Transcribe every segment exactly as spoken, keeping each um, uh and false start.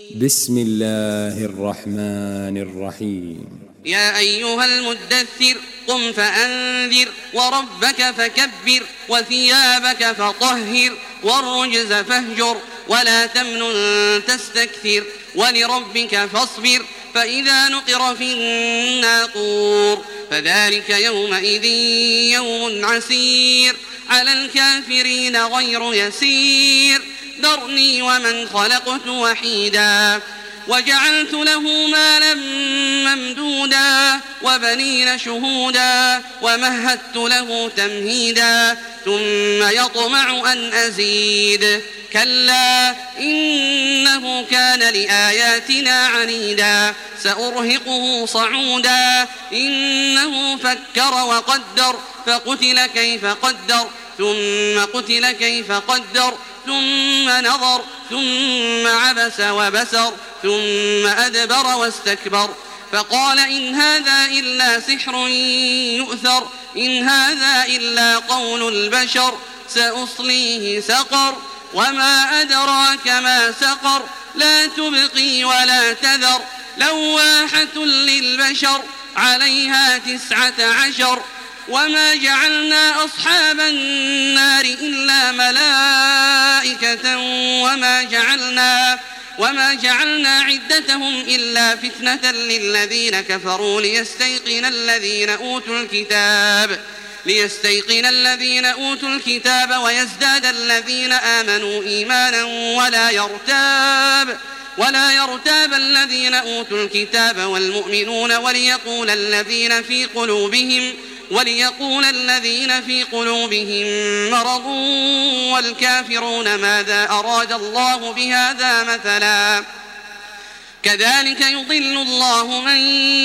بسم الله الرحمن الرحيم. يا أيها المدثر قم فأنذر وربك فكبر وثيابك فطهر والرجز فاهجر ولا تمنن تستكثر ولربك فاصبر فإذا نقر في الناقور فذلك يومئذ يوم عسير على الكافرين غير يسير ذرني ومن خلقت وحيدا وجعلت له مالا ممدودا وبنين شهودا ومهدت له تمهيدا ثم يطمع أن أزيد كلا إنه كان لآياتنا عنيدا سأرهقه صعودا إنه فكر وقدر فقتل كيف قدر ثم قتل كيف قدر ثم نظر ثم عبس وبسر ثم أدبر واستكبر فقال إن هذا إلا سحر يؤثر إن هذا إلا قول البشر سأصليه سقر وما أدراك ما سقر لا تبقي ولا تذر لواحة للبشر عليها تسعة عشر وما جعلنا أصحاب النار إلا ملائكة وما جعلنا وما جعلنا عدتهم إلا فتنة للذين كفروا ليستيقن الذين أوتوا الكتاب ليستيقن الذين أوتوا الكتاب ويزداد الذين آمنوا إيمانا ولا يرتاب ولا يرتاب الذين أوتوا الكتاب والمؤمنون وليقول الذين في قلوبهم وليقول الذين في قلوبهم مرض والكافرون ماذا أراد الله بهذا مثلا كذلك يضل الله من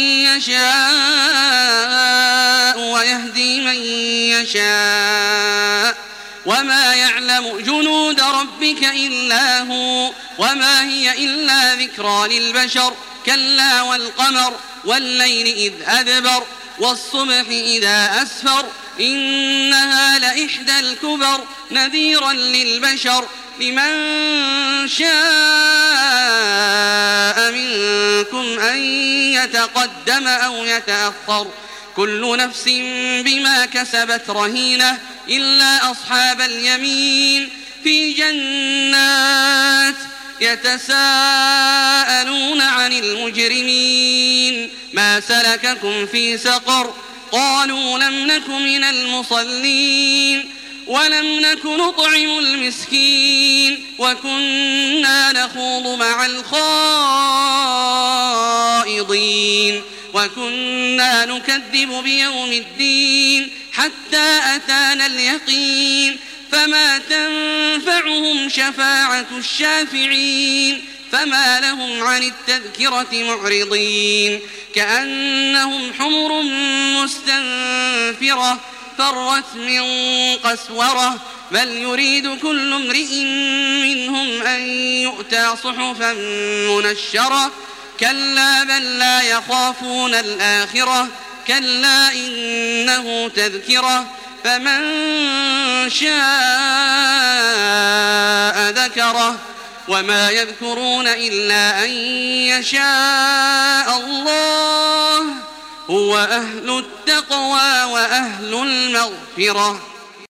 يشاء ويهدي من يشاء وما يعلم جنود ربك إلا هو وما هي إلا ذكرى للبشر كلا والقمر والليل إذ أدبر والصبح إذا أسفر إنها لإحدى الكبر نذيرا للبشر لمن شاء منكم أن يتقدم أو يتأخر كل نفس بما كسبت رهينة إلا أصحاب اليمين في جنات يتساءلون عن المجرمين ما سلككم في سقر قالوا لم نك من المصلين ولم نك نطعم المسكين وكنا نخوض مع الخائضين وكنا نكذب بيوم الدين حتى أتانا اليقين فما تنفعهم شفاعة الشافعين فما لهم عن التذكرة معرضين كأنهم حمر مستنفرة فرت من قسورة بل يريد كل امرئ منهم أن يؤتى صحفا منشرة كلا بل لا يخافون الآخرة كلا إنه تذكرة فمن شاء ذكره وما يذكرون إلا أن يشاء الله هو أهل التقوى وأهل المغفرة.